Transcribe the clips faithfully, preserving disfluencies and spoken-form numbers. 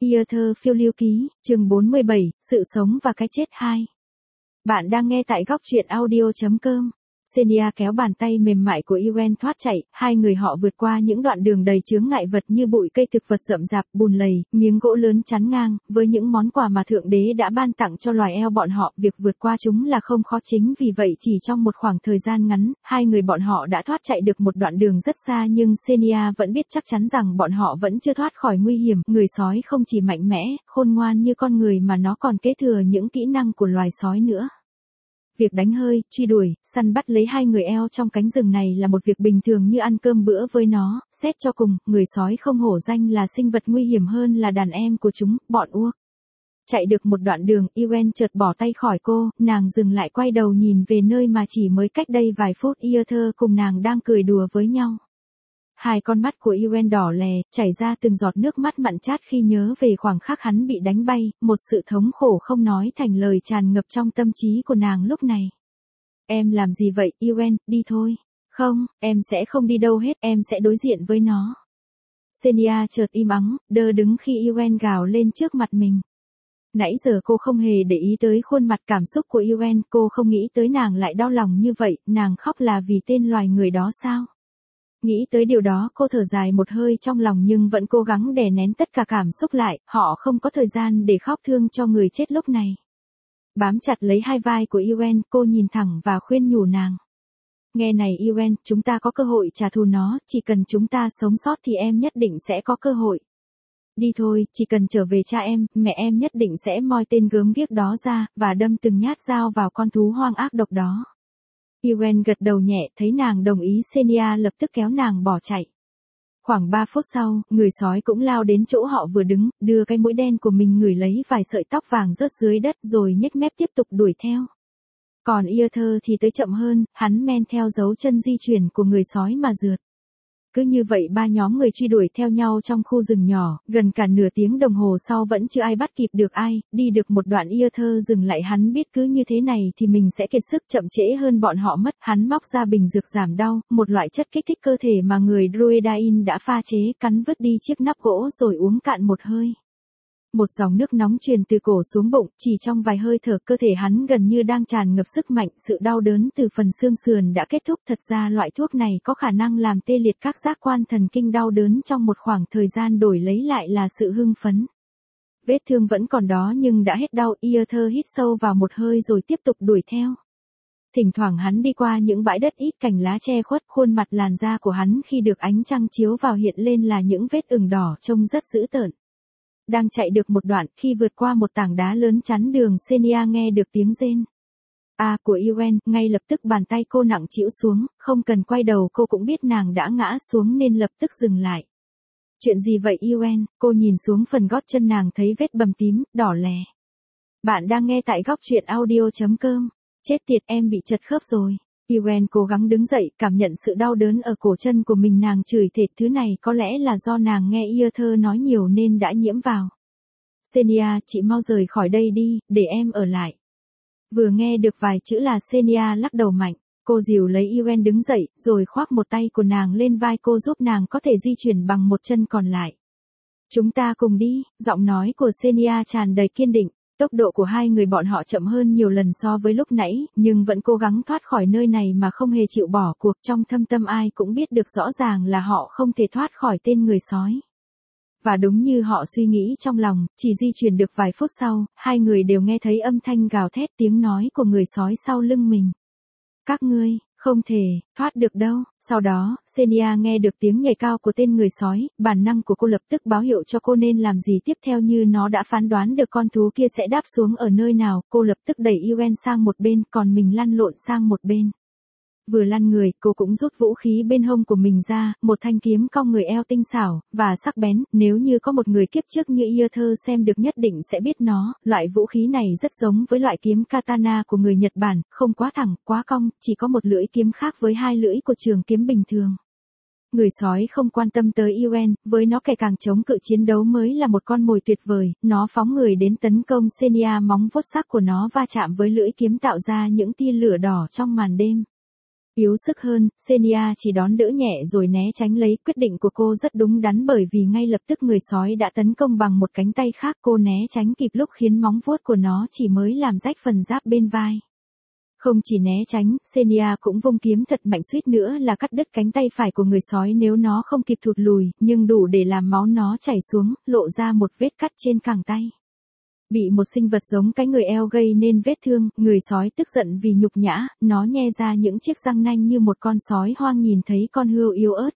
Earthur phiêu lưu ký, chương bốn mươi bảy, sự sống và cái chết hai. Bạn đang nghe tại góc truyện audio chấm com. Xenia kéo bàn tay mềm mại của Yuen thoát chạy, hai người họ vượt qua những đoạn đường đầy chướng ngại vật như bụi cây thực vật rậm rạp, bùn lầy, miếng gỗ lớn chắn ngang, với những món quà mà Thượng Đế đã ban tặng cho loài eo bọn họ, việc vượt qua chúng là không khó, chính vì vậy chỉ trong một khoảng thời gian ngắn, hai người bọn họ đã thoát chạy được một đoạn đường rất xa, nhưng Xenia vẫn biết chắc chắn rằng bọn họ vẫn chưa thoát khỏi nguy hiểm. Người sói không chỉ mạnh mẽ, khôn ngoan như con người mà nó còn kế thừa những kỹ năng của loài sói nữa. Việc đánh hơi, truy đuổi, săn bắt lấy hai người eo trong cánh rừng này là một việc bình thường như ăn cơm bữa với nó. Xét cho cùng, người sói không hổ danh là sinh vật nguy hiểm hơn là đàn em của chúng, bọn uốc. Chạy được một đoạn đường, Yuen chợt bỏ tay khỏi cô, nàng dừng lại quay đầu nhìn về nơi mà chỉ mới cách đây vài phút Earthur cùng nàng đang cười đùa với nhau. Hai con mắt của Yuen đỏ lè, chảy ra từng giọt nước mắt mặn chát khi nhớ về khoảng khắc hắn bị đánh bay, một sự thống khổ không nói thành lời tràn ngập trong tâm trí của nàng lúc này. Em làm gì vậy, Yuen, đi thôi. Không, em sẽ không đi đâu hết, em sẽ đối diện với nó. Xenia chợt im ắng, đơ đứng khi Yuen gào lên trước mặt mình. Nãy giờ cô không hề để ý tới khuôn mặt cảm xúc của Yuen, cô không nghĩ tới nàng lại đau lòng như vậy, nàng khóc là vì tên loài người đó sao? Nghĩ tới điều đó cô thở dài một hơi trong lòng nhưng vẫn cố gắng đè nén tất cả cảm xúc lại, họ không có thời gian để khóc thương cho người chết lúc này. Bám chặt lấy hai vai của Yuen, cô nhìn thẳng và khuyên nhủ nàng. Nghe này Yuen, chúng ta có cơ hội trả thù nó, chỉ cần chúng ta sống sót thì em nhất định sẽ có cơ hội. Đi thôi, chỉ cần trở về cha em, mẹ em nhất định sẽ moi tên gớm ghiếc đó ra, và đâm từng nhát dao vào con thú hoang ác độc đó. Yuen gật đầu nhẹ, thấy nàng đồng ý, Xenia lập tức kéo nàng bỏ chạy. Khoảng ba phút sau, người sói cũng lao đến chỗ họ vừa đứng, đưa cái mũi đen của mình ngửi lấy vài sợi tóc vàng rớt dưới đất rồi nhếch mép tiếp tục đuổi theo. Còn Earthur thì tới chậm hơn, hắn men theo dấu chân di chuyển của người sói mà rượt. Cứ như vậy ba nhóm người truy đuổi theo nhau trong khu rừng nhỏ, gần cả nửa tiếng đồng hồ sau vẫn chưa ai bắt kịp được ai, đi được một đoạn Earthur dừng lại, hắn biết cứ như thế này thì mình sẽ kiệt sức, chậm trễ hơn bọn họ mất. Hắn móc ra bình dược giảm đau, một loại chất kích thích cơ thể mà người Druidain đã pha chế, cắn vứt đi chiếc nắp gỗ rồi uống cạn một hơi. Một dòng nước nóng truyền từ cổ xuống bụng, chỉ trong vài hơi thở cơ thể hắn gần như đang tràn ngập sức mạnh, sự đau đớn từ phần xương sườn đã kết thúc. Thật ra loại thuốc này có khả năng làm tê liệt các giác quan thần kinh, đau đớn trong một khoảng thời gian đổi lấy lại là sự hưng phấn. Vết thương vẫn còn đó nhưng đã hết đau, Earthur hít sâu vào một hơi rồi tiếp tục đuổi theo. Thỉnh thoảng hắn đi qua những bãi đất ít cành lá che khuất, khuôn mặt làn da của hắn khi được ánh trăng chiếu vào hiện lên là những vết ửng đỏ trông rất dữ tợn. Đang chạy được một đoạn, khi vượt qua một tảng đá lớn chắn đường, Xenia nghe được tiếng rên. À của Yuen, ngay lập tức bàn tay cô nặng trĩu xuống, không cần quay đầu cô cũng biết nàng đã ngã xuống nên lập tức dừng lại. Chuyện gì vậy Yuen? Cô nhìn xuống phần gót chân nàng thấy vết bầm tím, đỏ lè. Bạn đang nghe tại góc truyện audio chấm com. Chết tiệt, em bị trật khớp rồi. Yuen cố gắng đứng dậy, cảm nhận sự đau đớn ở cổ chân của mình, nàng chửi thề, thứ này có lẽ là do nàng nghe Earthur nói nhiều nên đã nhiễm vào. Xenia, chị mau rời khỏi đây đi, để em ở lại. Vừa nghe được vài chữ là Xenia lắc đầu mạnh, cô dìu lấy Yuen đứng dậy, rồi khoác một tay của nàng lên vai cô giúp nàng có thể di chuyển bằng một chân còn lại. Chúng ta cùng đi, giọng nói của Xenia tràn đầy kiên định. Tốc độ của hai người bọn họ chậm hơn nhiều lần so với lúc nãy, nhưng vẫn cố gắng thoát khỏi nơi này mà không hề chịu bỏ cuộc. Trong thâm tâm ai cũng biết được rõ ràng là họ không thể thoát khỏi tên người sói. Và đúng như họ suy nghĩ trong lòng, chỉ di chuyển được vài phút sau, hai người đều nghe thấy âm thanh gào thét, tiếng nói của người sói sau lưng mình. Các ngươi, không thể, thoát được đâu. Sau đó, Xenia nghe được tiếng nhảy cao của tên người sói, bản năng của cô lập tức báo hiệu cho cô nên làm gì tiếp theo, như nó đã phán đoán được con thú kia sẽ đáp xuống ở nơi nào. Cô lập tức đẩy Yuen sang một bên, còn mình lăn lộn sang một bên. Vừa lăn người, cô cũng rút vũ khí bên hông của mình ra, một thanh kiếm cong người eo tinh xảo và sắc bén, nếu như có một người kiếp trước như Earthur xem được nhất định sẽ biết nó. Loại vũ khí này rất giống với loại kiếm katana của người Nhật Bản, không quá thẳng, quá cong, chỉ có một lưỡi kiếm khác với hai lưỡi của trường kiếm bình thường. Người sói không quan tâm tới Yuen, với nó kẻ càng chống cự chiến đấu mới là một con mồi tuyệt vời, nó phóng người đến tấn công Xenia, móng vuốt sắc của nó va chạm với lưỡi kiếm tạo ra những tia lửa đỏ trong màn đêm. Yếu sức hơn, Xenia chỉ đón đỡ nhẹ rồi né tránh lấy. Quyết định của cô rất đúng đắn bởi vì ngay lập tức người sói đã tấn công bằng một cánh tay khác. Cô né tránh kịp lúc khiến móng vuốt của nó chỉ mới làm rách phần giáp bên vai. Không chỉ né tránh, Xenia cũng vung kiếm thật mạnh suýt nữa là cắt đứt cánh tay phải của người sói nếu nó không kịp thụt lùi, nhưng đủ để làm máu nó chảy xuống, lộ ra một vết cắt trên cẳng tay. Bị một sinh vật giống cái người eo gây nên vết thương, người sói tức giận vì nhục nhã, nó nhe ra những chiếc răng nanh như một con sói hoang nhìn thấy con hươu yếu ớt.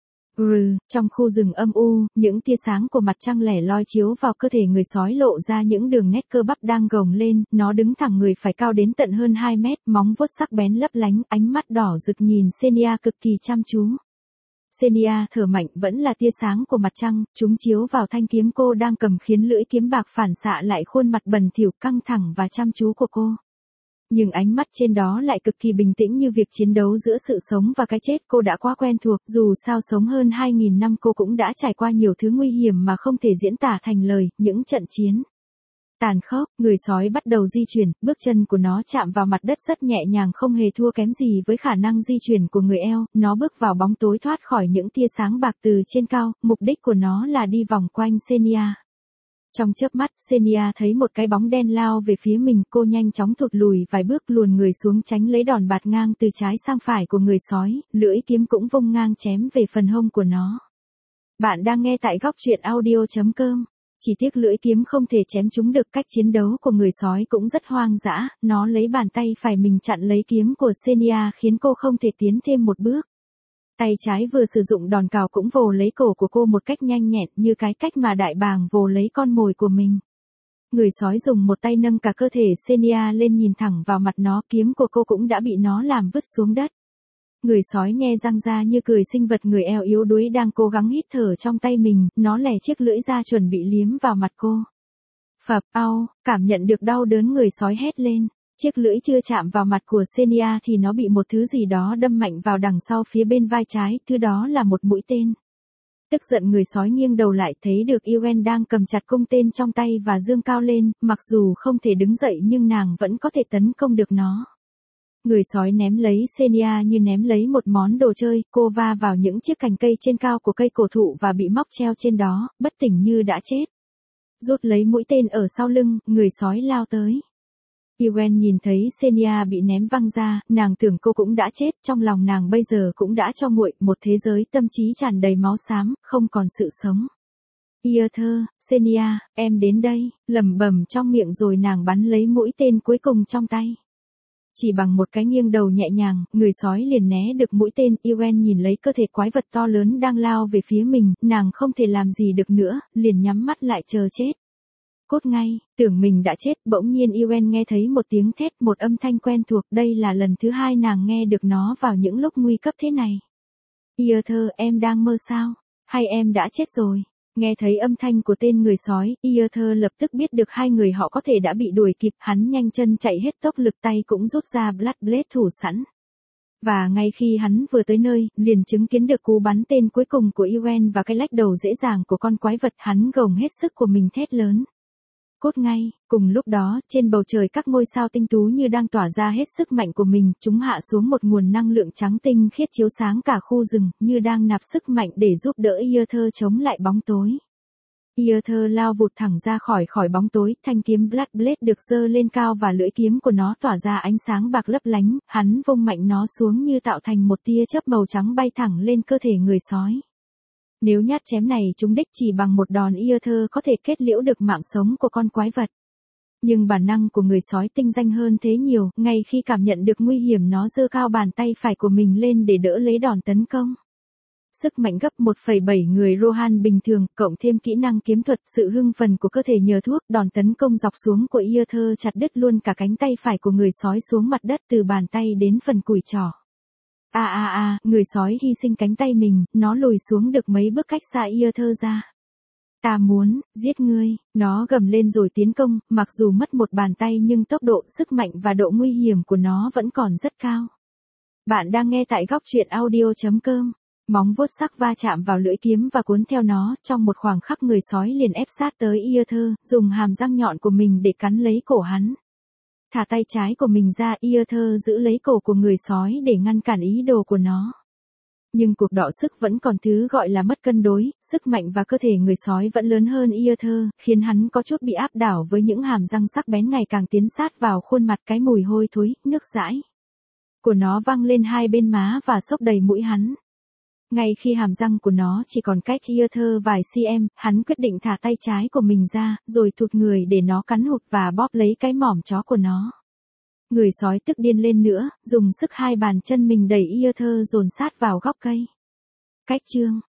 Rừ, trong khu rừng âm u, những tia sáng của mặt trăng lẻ loi chiếu vào cơ thể người sói lộ ra những đường nét cơ bắp đang gồng lên, nó đứng thẳng người phải cao đến tận hơn hai mét, móng vuốt sắc bén lấp lánh, ánh mắt đỏ rực nhìn Xenia cực kỳ chăm chú. Xenia thở mạnh vẫn là tia sáng của mặt trăng, chúng chiếu vào thanh kiếm cô đang cầm khiến lưỡi kiếm bạc phản xạ lại khuôn mặt bẩn thỉu căng thẳng và chăm chú của cô. Nhưng ánh mắt trên đó lại cực kỳ bình tĩnh như việc chiến đấu giữa sự sống và cái chết. Cô đã quá quen thuộc, dù sao sống hơn hai nghìn năm cô cũng đã trải qua nhiều thứ nguy hiểm mà không thể diễn tả thành lời, những trận chiến tàn khốc. Người sói bắt đầu di chuyển, bước chân của nó chạm vào mặt đất rất nhẹ nhàng không hề thua kém gì với khả năng di chuyển của người eo. Nó bước vào bóng tối thoát khỏi những tia sáng bạc từ trên cao, mục đích của nó là đi vòng quanh Xenia. Trong chớp mắt, Xenia thấy một cái bóng đen lao về phía mình, cô nhanh chóng thụt lùi vài bước luồn người xuống tránh lấy đòn bạt ngang từ trái sang phải của người sói, lưỡi kiếm cũng vung ngang chém về phần hông của nó. Bạn đang nghe tại góc truyện audio chấm com. Chỉ tiếc lưỡi kiếm không thể chém trúng được. Cách chiến đấu của người sói cũng rất hoang dã, nó lấy bàn tay phải mình chặn lấy kiếm của Xenia khiến cô không thể tiến thêm một bước. Tay trái vừa sử dụng đòn cào cũng vồ lấy cổ của cô một cách nhanh nhẹn như cái cách mà đại bàng vồ lấy con mồi của mình. Người sói dùng một tay nâng cả cơ thể Xenia lên nhìn thẳng vào mặt nó, kiếm của cô cũng đã bị nó làm vứt xuống đất. Người sói nhe răng ra như cười sinh vật người eo yếu đuối đang cố gắng hít thở trong tay mình, nó lẻ chiếc lưỡi ra chuẩn bị liếm vào mặt cô. Phập, au, cảm nhận được đau đớn người sói hét lên. Chiếc lưỡi chưa chạm vào mặt của Xenia thì nó bị một thứ gì đó đâm mạnh vào đằng sau phía bên vai trái, thứ đó là một mũi tên. Tức giận người sói nghiêng đầu lại thấy được Yuen đang cầm chặt cung tên trong tay và giương cao lên, mặc dù không thể đứng dậy nhưng nàng vẫn có thể tấn công được nó. Người sói ném lấy Xenia như ném lấy một món đồ chơi, cô va vào những chiếc cành cây trên cao của cây cổ thụ và bị móc treo trên đó, bất tỉnh như đã chết. Rút lấy mũi tên ở sau lưng, người sói lao tới. Yuen nhìn thấy Xenia bị ném văng ra, nàng tưởng cô cũng đã chết, trong lòng nàng bây giờ cũng đã cho nguội, một thế giới tâm trí tràn đầy máu xám, không còn sự sống. Iether, Xenia, em đến đây, lẩm bẩm trong miệng rồi nàng bắn lấy mũi tên cuối cùng trong tay. Chỉ bằng một cái nghiêng đầu nhẹ nhàng, người sói liền né được mũi tên. Yuen nhìn lấy cơ thể quái vật to lớn đang lao về phía mình, nàng không thể làm gì được nữa, liền nhắm mắt lại chờ chết. Cốt ngay, tưởng mình đã chết, bỗng nhiên Yuen nghe thấy một tiếng thét, một âm thanh quen thuộc, đây là lần thứ hai nàng nghe được nó vào những lúc nguy cấp thế này. Iether, em đang mơ sao? Hay em đã chết rồi? Nghe thấy âm thanh của tên người sói, Iether lập tức biết được hai người họ có thể đã bị đuổi kịp, hắn nhanh chân chạy hết tốc lực, tay cũng rút ra Blood Blade thủ sẵn. Và ngay khi hắn vừa tới nơi, liền chứng kiến được cú bắn tên cuối cùng của Yuen và cái lách đầu dễ dàng của con quái vật, hắn gồng hết sức của mình thét lớn. Cốt ngay, cùng lúc đó, trên bầu trời các ngôi sao tinh tú như đang tỏa ra hết sức mạnh của mình, chúng hạ xuống một nguồn năng lượng trắng tinh khiết chiếu sáng cả khu rừng, như đang nạp sức mạnh để giúp đỡ Iether chống lại bóng tối. Iether lao vụt thẳng ra khỏi khỏi bóng tối, thanh kiếm Blood Blade được giơ lên cao và lưỡi kiếm của nó tỏa ra ánh sáng bạc lấp lánh, hắn vung mạnh nó xuống như tạo thành một tia chớp màu trắng bay thẳng lên cơ thể người sói. Nếu nhát chém này trúng đích chỉ bằng một đòn, Iether có thể kết liễu được mạng sống của con quái vật. Nhưng bản năng của người sói tinh danh hơn thế nhiều, ngay khi cảm nhận được nguy hiểm nó giơ cao bàn tay phải của mình lên để đỡ lấy đòn tấn công. Sức mạnh gấp một phẩy bảy người Rohan bình thường, cộng thêm kỹ năng kiếm thuật, sự hưng phấn của cơ thể nhờ thuốc, đòn tấn công dọc xuống của Iether chặt đứt luôn cả cánh tay phải của người sói xuống mặt đất từ bàn tay đến phần cùi trỏ. A a a, người sói hy sinh cánh tay mình, nó lùi xuống được mấy bước cách xa Iether ra. Ta muốn, giết ngươi, nó gầm lên rồi tiến công, mặc dù mất một bàn tay nhưng tốc độ, sức mạnh và độ nguy hiểm của nó vẫn còn rất cao. Bạn đang nghe tại góc truyện audio chấm com. Móng vuốt sắc va chạm vào lưỡi kiếm và cuốn theo nó, trong một khoảng khắc người sói liền ép sát tới Iether, dùng hàm răng nhọn của mình để cắn lấy cổ hắn. thả tay trái của mình ra, Arthur giữ lấy cổ của người sói để ngăn cản ý đồ của nó. Nhưng cuộc đọ sức vẫn còn thứ gọi là mất cân đối, sức mạnh và cơ thể người sói vẫn lớn hơn Arthur, khiến hắn có chút bị áp đảo với những hàm răng sắc bén ngày càng tiến sát vào khuôn mặt, cái mùi hôi thối, nước dãi của nó văng lên hai bên má và xốc đầy mũi hắn. Ngay khi hàm răng của nó chỉ còn cách Arthur vài cm, hắn quyết định thả tay trái của mình ra, rồi thụt người để nó cắn hụt và bóp lấy cái mỏm chó của nó. Người sói tức điên lên nữa, dùng sức hai bàn chân mình đẩy Arthur dồn sát vào gốc cây. Cách chương